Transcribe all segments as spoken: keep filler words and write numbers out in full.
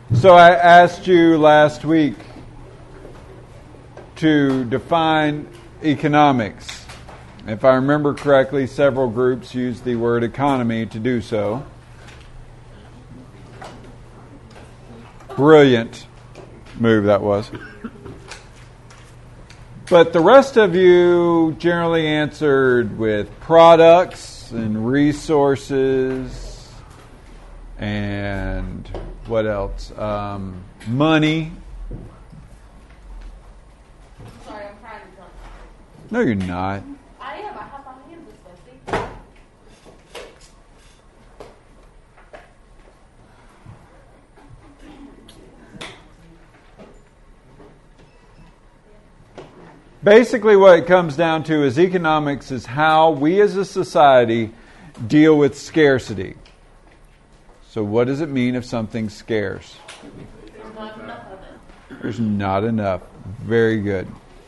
So I asked you last week to define economics. If I remember correctly, several groups used the word economy to do so. Brilliant move that was. But the rest of you generally answered with products and resources and what else? Um, money. Sorry, I'm trying to jump. No, you're not. I am. I have my hands this way. Basically, what it comes down to is economics is how we as a society deal with scarcity. So what does it mean if something's scarce? There's not enough of it. There's not enough. Very good.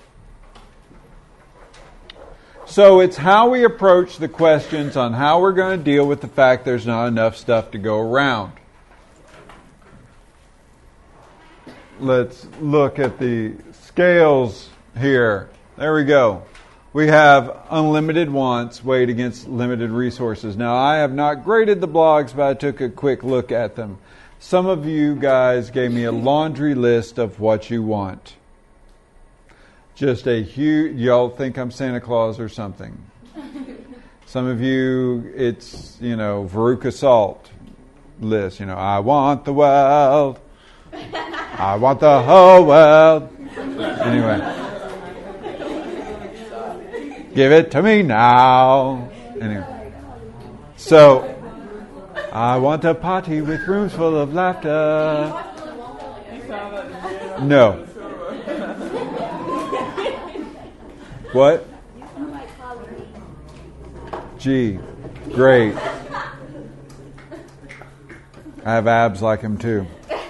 So it's how we approach the questions on how we're going to deal with the fact there's not enough stuff to go around. Let's look at the scales here. There we go. We have unlimited wants weighed against limited resources. Now, I have not graded the blogs, but I took a quick look at them. Some of you guys gave me a laundry list of what you want. Just a huge, y'all think I'm Santa Claus or something. Some of you, it's, you know, Veruca Salt list. You know, I want the world. I want the whole world. Anyway. Give it to me now. Anyway. So, I want a party with rooms full of laughter. No. What? Gee, great. I have abs like him too.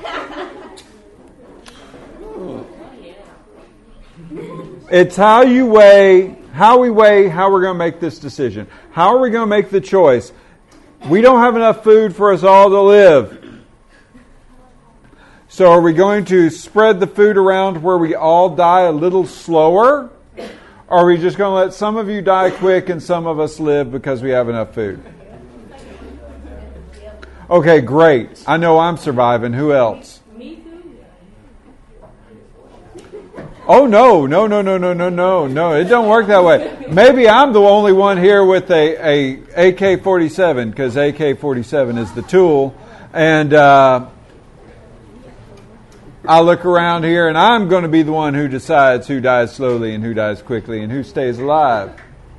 It's how you weigh, how we weigh, how we're going to make this decision. How are we going to make the choice? We don't have enough food for us all to live. So are we going to spread the food around where we all die a little slower? Or are we just going to let some of you die quick and some of us live because we have enough food? Okay, great. I know I'm surviving. Who else? Oh, no, no, no, no, no, no, no, no. It don't work that way. Maybe I'm the only one here with a, a A K forty-seven because A K forty-seven is the tool. And uh, I look around here and I'm going to be the one who decides who dies slowly and who dies quickly and who stays alive.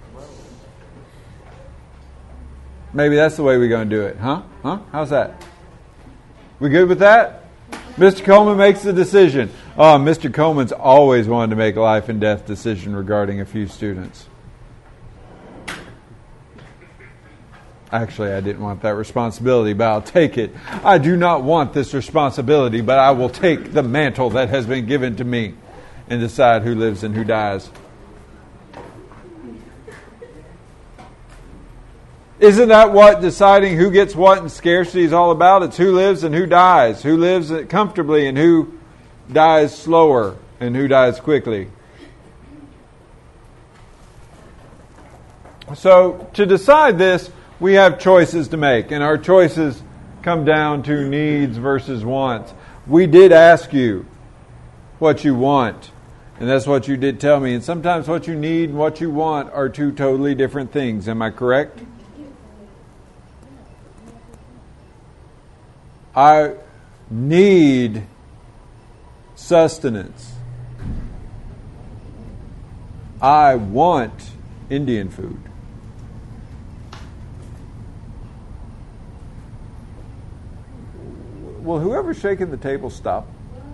Maybe that's the way we're going to do it. Huh? Huh? How's that? We good with that? Mister Coleman makes the decision. Oh, Mister Coleman's always wanted to make a life and death decision regarding a few students. Actually, I didn't want that responsibility, but I'll take it. I do not want this responsibility, but I will take the mantle that has been given to me and decide who lives and who dies. Isn't that what deciding who gets what in scarcity is all about? It's who lives and who dies. Who lives comfortably and who dies slower and who dies quickly. So to decide this, we have choices to make. And our choices come down to needs versus wants. We did ask you what you want. And that's what you did tell me. And sometimes what you need and what you want are two totally different things. Am I correct? I need sustenance. I want Indian food. Will whoever's shaking the table stop?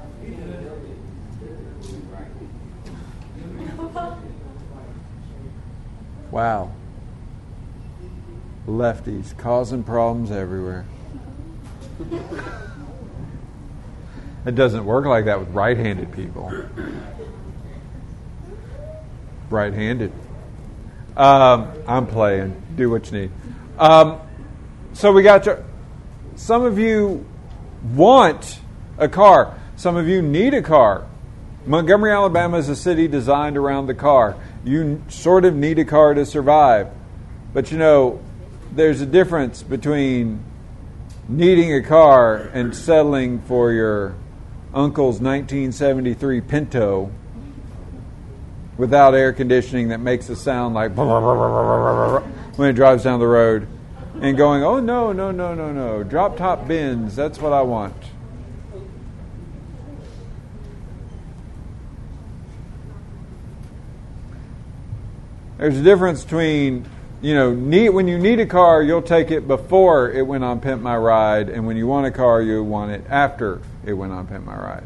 Wow. Lefties causing problems everywhere. It doesn't work like that with right-handed people. Right-handed. Um, I'm playing. Do what you need. Um, so we got to, some of you want a car. Some of you need a car. Montgomery, Alabama is a city designed around the car. You sort of need a car to survive. But you know, there's a difference between needing a car and settling for your uncle's nineteen seventy-three Pinto without air conditioning that makes a sound like when it drives down the road, and going, oh, no, no, no, no, no, drop-top Benz, that's what I want. There's a difference between, you know, need, when you need a car, you'll take it before it went on Pimp My Ride, and when you want a car, you want it after it went on Pimp My Ride.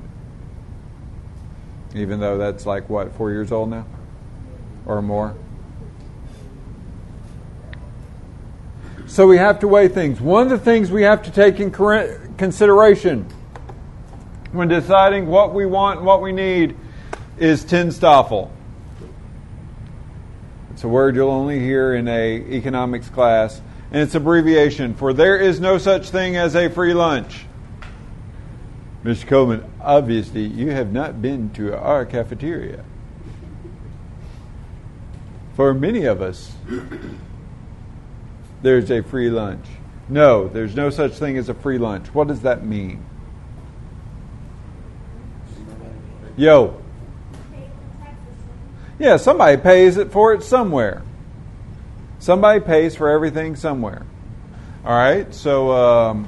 Even though that's like, what, four years old now? Or more? So we have to weigh things. One of the things we have to take in consideration when deciding what we want and what we need is Tinstoffel. It's a word you'll only hear in a economics class, and it's abbreviation for there is no such thing as a free lunch. Mister Coleman, obviously you have not been to our cafeteria. For many of us, there's a free lunch. No, there's no such thing as a free lunch. What does that mean? Yo. Yeah, somebody pays it for it somewhere. Somebody pays for everything somewhere. All right, so um,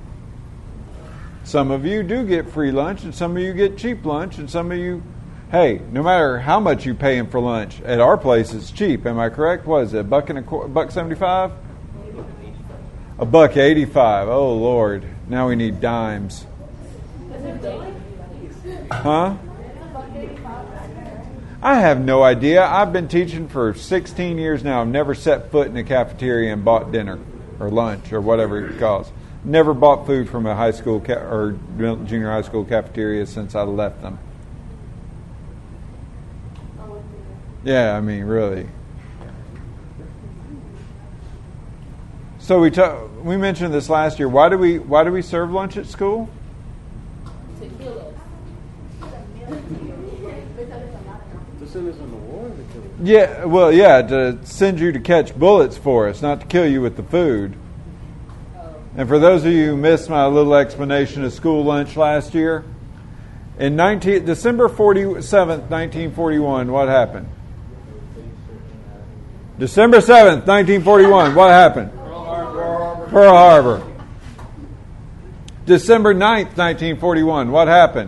some of you do get free lunch, and some of you get cheap lunch, and some of you, hey, no matter how much you paying for lunch, at our place it's cheap. Am I correct? What is it? A buck and a qu- buck seventy-five? A buck eighty-five. Oh Lord! Now we need dimes. Huh? I have no idea. I've been teaching for sixteen years now. I've never set foot in a cafeteria and bought dinner or lunch or whatever it calls. Never bought food from a high school ca- or junior high school cafeteria since I left them. Yeah, I mean, really. So we ta- we mentioned this last year. Why do we why do we serve lunch at school? To kill us. To send us on the war? Yeah, well, yeah, to send you to catch bullets for us, not to kill you with the food. And for those of you who missed my little explanation of school lunch last year, in nineteen, December forty-seventh, nineteen forty-one, what happened? December seventh, nineteen forty-one, what happened? Pearl Harbor. December ninth, nineteen forty-one, what happened?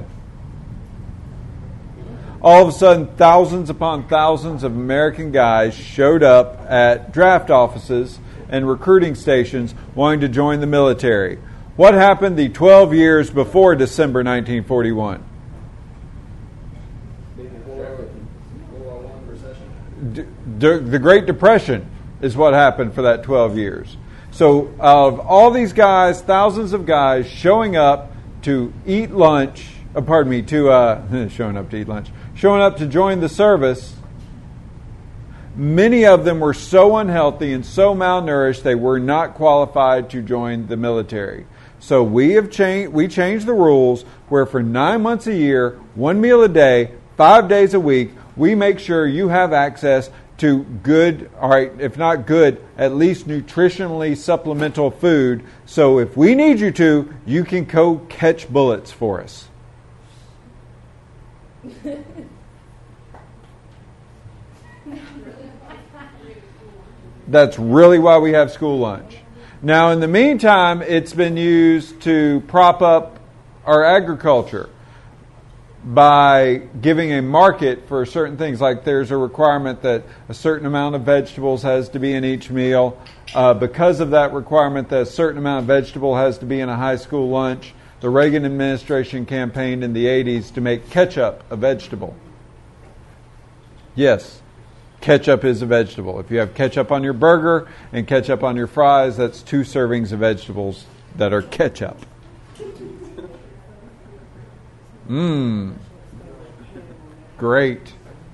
All of a sudden, thousands upon thousands of American guys showed up at draft offices and recruiting stations wanting to join the military. What happened the twelve years before December nineteen forty-one? D- d- the Great Depression is what happened for that twelve years. So of all these guys, thousands of guys showing up to eat lunch, uh, pardon me, to uh, showing up to eat lunch, showing up to join the service, many of them were so unhealthy and so malnourished they were not qualified to join the military. So we have changed. We changed the rules where for nine months a year, one meal a day, five days a week, we make sure you have access to good, all right, if not good, at least nutritionally supplemental food. So if we need you to, you can go catch bullets for us. That's really why we have school lunch. Now, in the meantime, it's been used to prop up our agriculture by giving a market for certain things. Like there's a requirement that a certain amount of vegetables has to be in each meal. Uh, because of that requirement that a certain amount of vegetable has to be in a high school lunch, the Reagan administration campaigned in the eighties to make ketchup a vegetable. Yes, ketchup is a vegetable. If you have ketchup on your burger and ketchup on your fries, that's two servings of vegetables that are ketchup. Mmm. Great.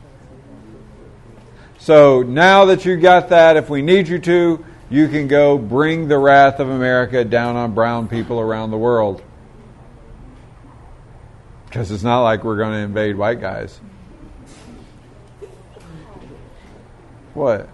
So now that you got that, if we need you to, you can go bring the wrath of America down on brown people around the world. Because it's not like we're going to invade white guys. What?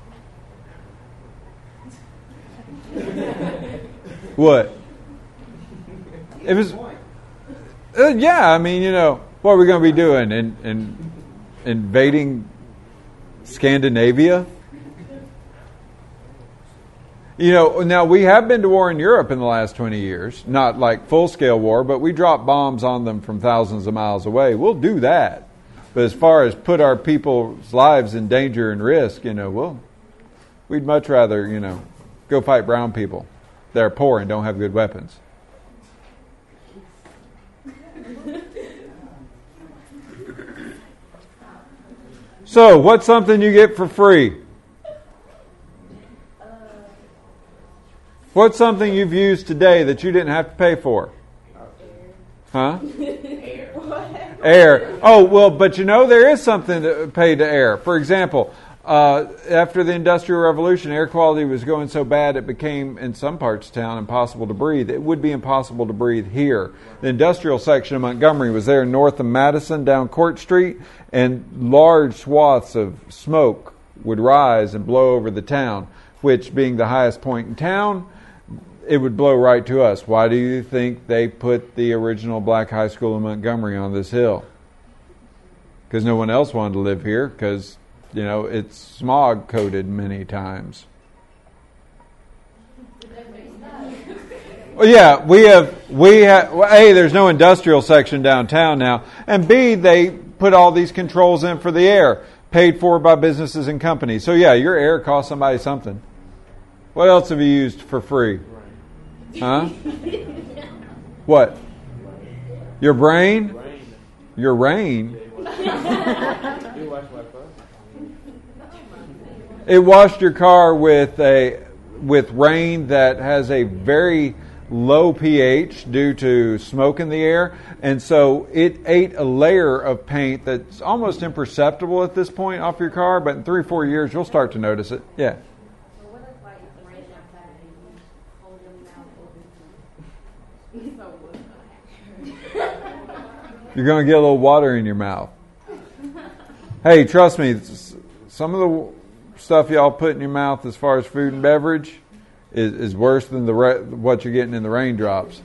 What? It was. Uh, yeah, I mean, you know, what are we going to be doing? In, in invading Scandinavia? You know, now we have been to war in Europe in the last twenty years. Not like full-scale war, but we drop bombs on them from thousands of miles away. We'll do that. But as far as put our people's lives in danger and risk, you know, we'll, we'd much rather, you know, go fight brown people. They're poor and don't have good weapons. So, what's something you get for free? What's something you've used today that you didn't have to pay for? Huh? Air. Air. Oh, well, but you know, there is something to pay to air. For example, uh, after the Industrial Revolution, air quality was going so bad it became, in some parts of town, impossible to breathe. It would be impossible to breathe here. The industrial section of Montgomery was there north of Madison down Court Street, and large swaths of smoke would rise and blow over the town, which, being the highest point in town, it would blow right to us. Why do you think they put the original black high school in Montgomery on this hill? Because no one else wanted to live here, because, you know, it's smog coated many times. Well, yeah, we have, we have, well, A, there's no industrial section downtown now, and B, they put all these controls in for the air, paid for by businesses and companies. So yeah, your air costs somebody something. What else have you used for free? Huh? What? Your brain? Your rain? It washed your car with a with rain that has a very low pH due to smoke in the air, and so it ate a layer of paint that's almost imperceptible at this point off your car, but in three or four years you'll start to notice it. Yeah. You're going to get a little water in your mouth. Hey, trust me, some of the stuff y'all put in your mouth as far as food and beverage is, is worse than the re- what you're getting in the raindrops.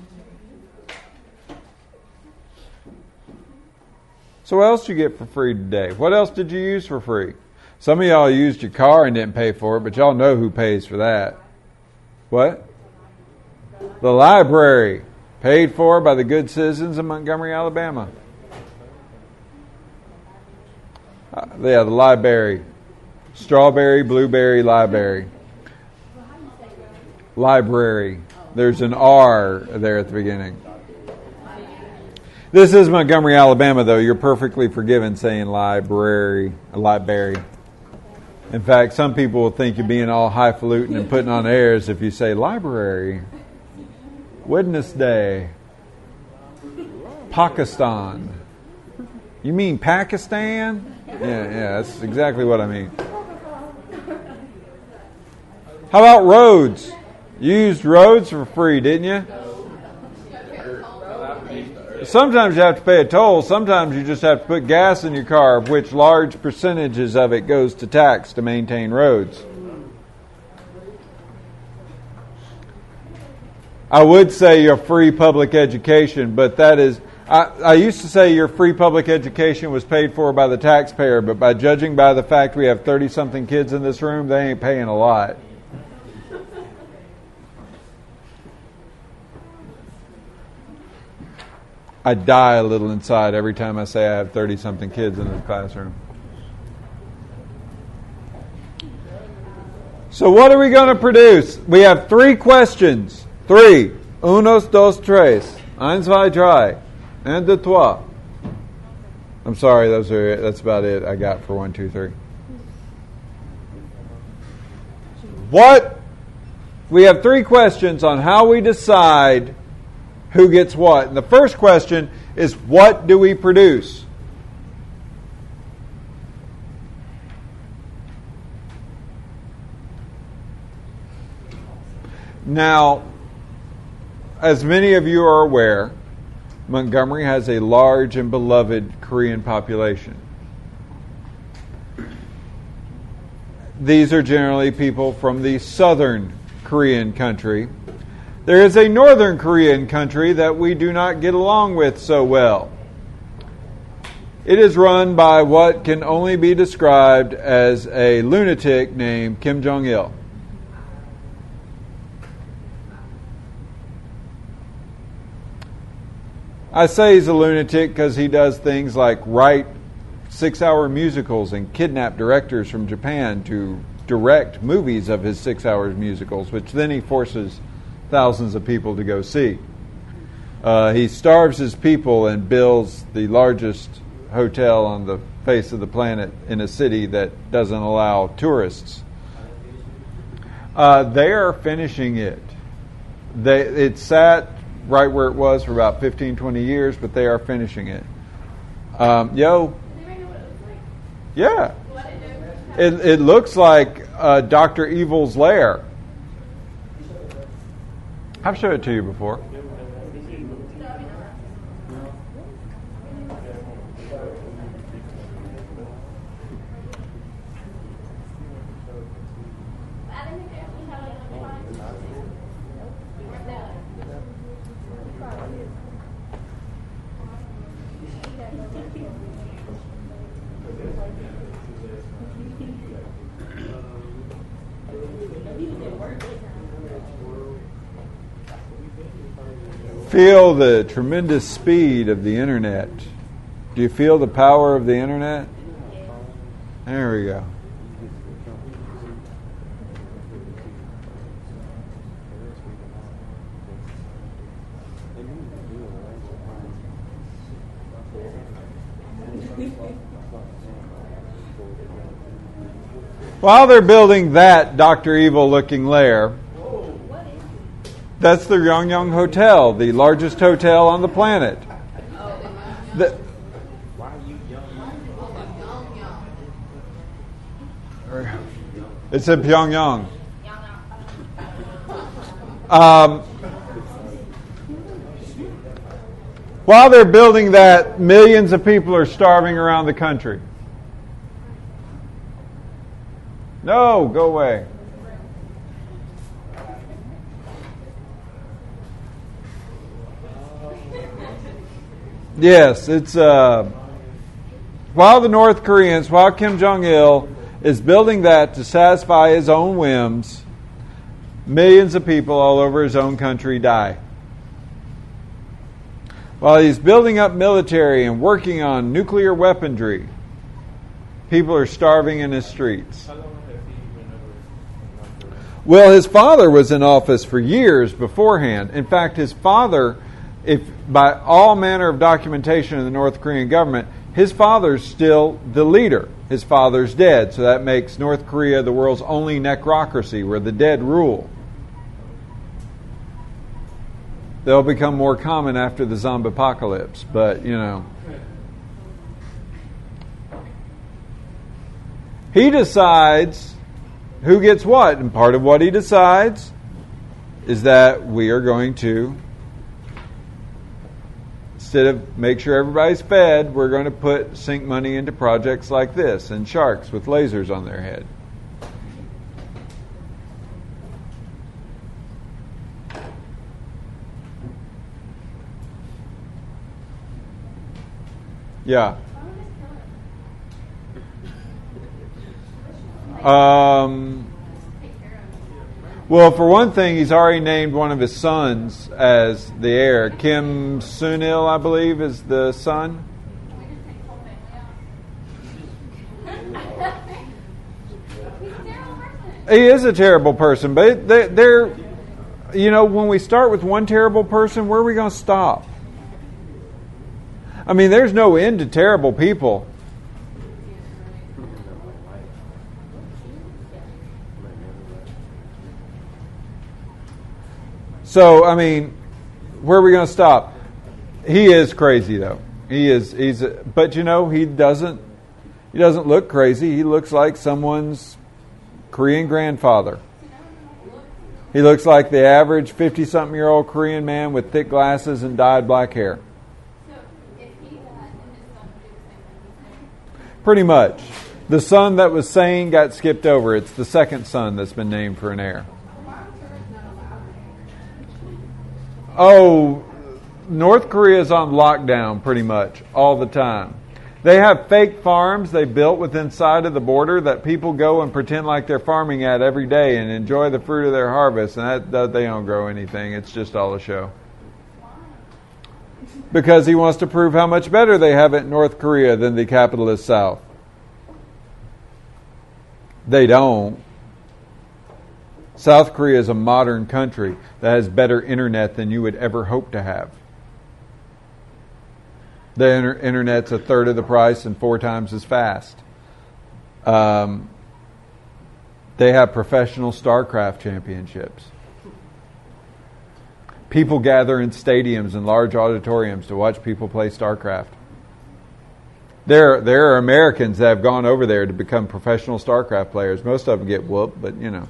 So what else did you get for free today? What else did you use for free? Some of y'all used your car and didn't pay for it, but y'all know who pays for that. What? The library. Paid for by the good citizens of Montgomery, Alabama. Uh, yeah, the library. Strawberry, blueberry, library. Library. There's an R there at the beginning. This is Montgomery, Alabama, though. You're perfectly forgiven saying library, library. In fact, some people will think you're being all highfalutin and putting on airs if you say library. Wednesday. Pakistan. You mean Pakistan? Yeah, yeah, that's exactly what I mean. How about roads? You used roads for free, didn't you? Sometimes you have to pay a toll. Sometimes you just have to put gas in your car, of which large percentages of it goes to tax to maintain roads. I would say your free public education, but that is, I, I used to say your free public education was paid for by the taxpayer, but by judging by the fact we have thirty-something kids in this room, they ain't paying a lot. I die a little inside every time I say I have thirty-something kids in the classroom. So what are we going to produce? We have three questions. Three. Unos, dos, tres. Eins, zwei, drei. Un, deux, trois. I'm sorry, those are that's about it I got for one, two, three. What? We have three questions on how we decide who gets what. And the first question is, what do we produce? Now, as many of you are aware, Montgomery has a large and beloved Korean population. These are generally people from the southern Korean country. There is a northern Korean country that we do not get along with so well. It is run by what can only be described as a lunatic named Kim Jong-il. I say he's a lunatic because he does things like write six-hour musicals and kidnap directors from Japan to direct movies of his six-hour musicals, which then he forces thousands of people to go see. Uh, he starves his people and builds the largest hotel on the face of the planet in a city that doesn't allow tourists. Uh, they are finishing it. They, it sat right where it was for about fifteen, twenty years, but they are finishing it. Um, yo, yeah, it, it looks like uh, Doctor Evil's lair. I've showed it to you before. Feel the tremendous speed of the internet. Do you feel the power of the internet? There we go. While they're building that Doctor Evil looking lair, that's the Yongyang Hotel, the largest hotel on the planet. The, it's in Pyongyang. Um, while they're building that, millions of people are starving around the country. No, go away. Yes, it's uh, while the North Koreans, while Kim Jong-il is building that to satisfy his own whims, millions of people all over his own country die. While he's building up military and working on nuclear weaponry, people are starving in his streets. Well, his father was in office for years beforehand. In fact, his father, if by all manner of documentation in the North Korean government, his father's still the leader. His father's dead, so that makes North Korea the world's only necrocracy where the dead rule. They'll become more common after the zombie apocalypse, but, you know. He decides who gets what, and part of what he decides is that we are going to, instead of make sure everybody's fed, we're going to put sink money into projects like this and sharks with lasers on their head. Yeah. Um, well, for one thing, he's already named one of his sons as the heir. Kim Sun-il, I believe, is the son. He is a terrible person, but they, they're, you know, when we start with one terrible person, where are we going to stop? I mean, there's no end to terrible people. So, I mean, where are we going to stop? He is crazy, though. He is. He's. A, but you know, he doesn't. He doesn't look crazy. He looks like someone's Korean grandfather. He looks like the average fifty-something-year-old Korean man with thick glasses and dyed black hair. Pretty much. The son that was sane got skipped over. It's the second son that's been named for an heir. Oh, North Korea is on lockdown pretty much all the time. They have fake farms they built within sight of the border that people go and pretend like they're farming at every day and enjoy the fruit of their harvest. And that, that they don't grow anything. It's just all a show. Because he wants to prove how much better they have it in North Korea than the capitalist South. They don't. South Korea is a modern country that has better internet than you would ever hope to have. The inter- internet's a third of the price and four times as fast. Um, they have professional StarCraft championships. People gather in stadiums and large auditoriums to watch people play StarCraft. There, there are Americans that have gone over there to become professional StarCraft players. Most of them get whooped, but you know.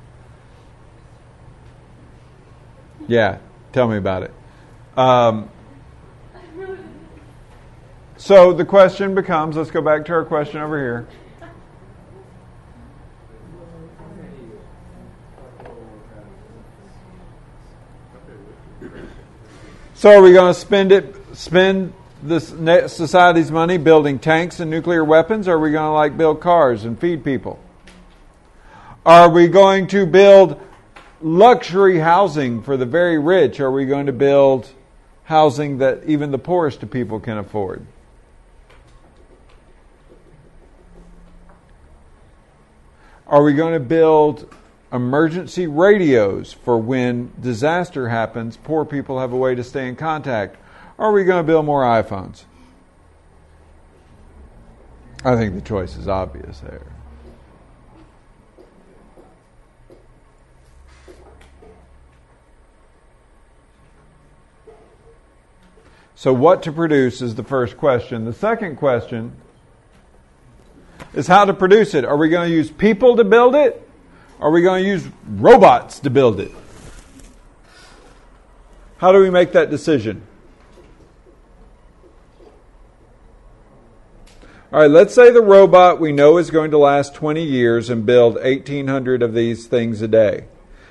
Yeah, tell me about it. Um, so the question becomes, let's go back to our question over here. So are we going to spend it, spend this society's money building tanks and nuclear weapons, or are we going to like build cars and feed people? Are we going to build luxury housing for the very rich? Or are we going to build housing that even the poorest of people can afford? Are we going to build emergency radios for when disaster happens, poor people have a way to stay in contact? Or are we going to build more iPhones? I think the choice is obvious there. So what to produce is the first question. The second question is how to produce it. Are we going to use people to build it? Are we going to use robots to build it? How do we make that decision? All right, let's say the robot we know is going to last twenty years and build eighteen hundred of these things a day.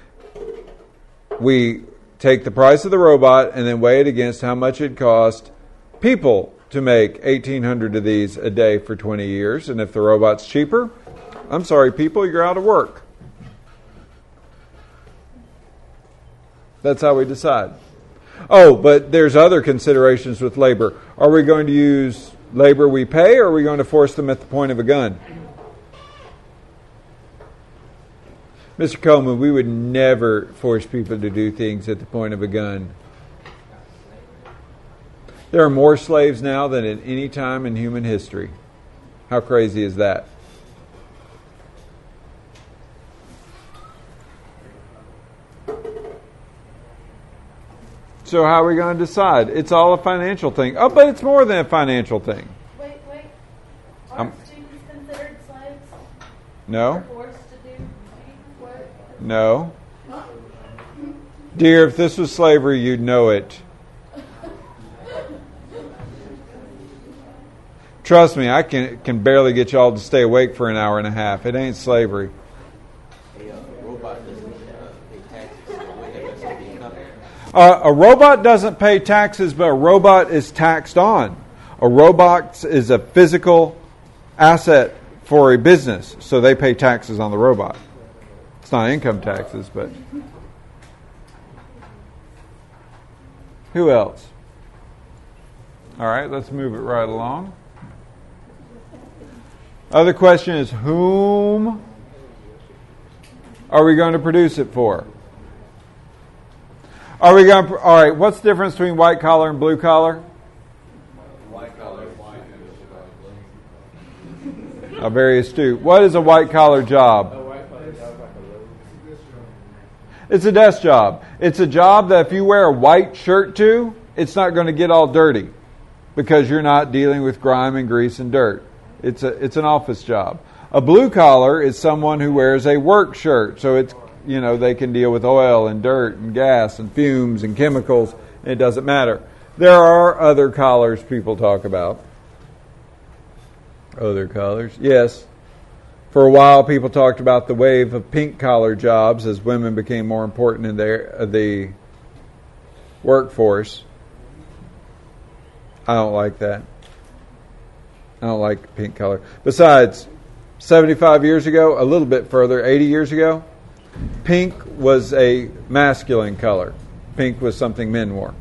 We take the price of the robot and then weigh it against how much it cost people to make eighteen hundred of these a day for twenty years. And if the robot's cheaper, I'm sorry, people, you're out of work. That's how we decide. Oh, but there's other considerations with labor. Are we going to use labor we pay, or are we going to force them at the point of a gun? Mister Coleman, we would never force people to do things at the point of a gun. There are more slaves now than at any time in human history. How crazy is that? So how are we going to decide? It's all a financial thing. Oh, but it's more than a financial thing. Wait, wait. Are um, students considered slaves? No. They're forced to do work? No. Dear, if this was slavery, you'd know it. Trust me, I can can barely get y'all to stay awake for an hour and a half. It ain't slavery. Uh, a robot doesn't pay taxes, but a robot is taxed on. A robot is a physical asset for a business, so they pay taxes on the robot. It's not income taxes, but... Who else? All right, let's move it right along. Other question is, whom are we going to produce it for? Are we going to, all right, what's the difference between white collar and blue collar? White collar is white. Oh, very astute. What is a white collar job? It's a desk job. It's a job that if you wear a white shirt to, it's not going to get all dirty because you're not dealing with grime and grease and dirt. It's a it's an office job. A blue collar is someone who wears a work shirt, so it's, you know, they can deal with oil and dirt and gas and fumes and chemicals. It doesn't matter. There are other collars people talk about. Other colors, yes. For a while, people talked about the wave of pink-collar jobs as women became more important in their, uh, the workforce. I don't like that. I don't like pink color. Besides, seventy-five years ago, a little bit further, eighty years ago, pink was a masculine color. Pink was something men wore.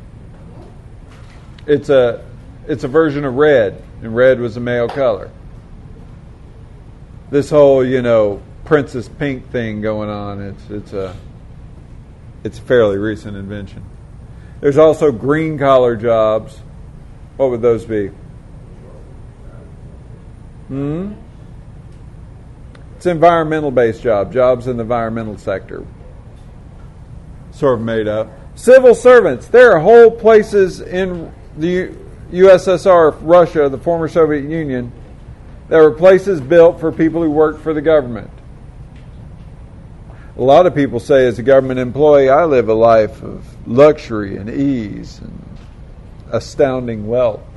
It's a, it's a version of red, and red was a male color. This whole, you know, Princess Pink thing going on, it's it's a it's a fairly recent invention. There's also green collar jobs. What would those be? Hmm? It's environmental based job, jobs in the environmental sector. Sort of made up. Civil servants. There are whole places in the U S S R, Russia, the former Soviet Union. There were places built for people who worked for the government. A lot of people say, as a government employee, I live a life of luxury and ease and astounding wealth.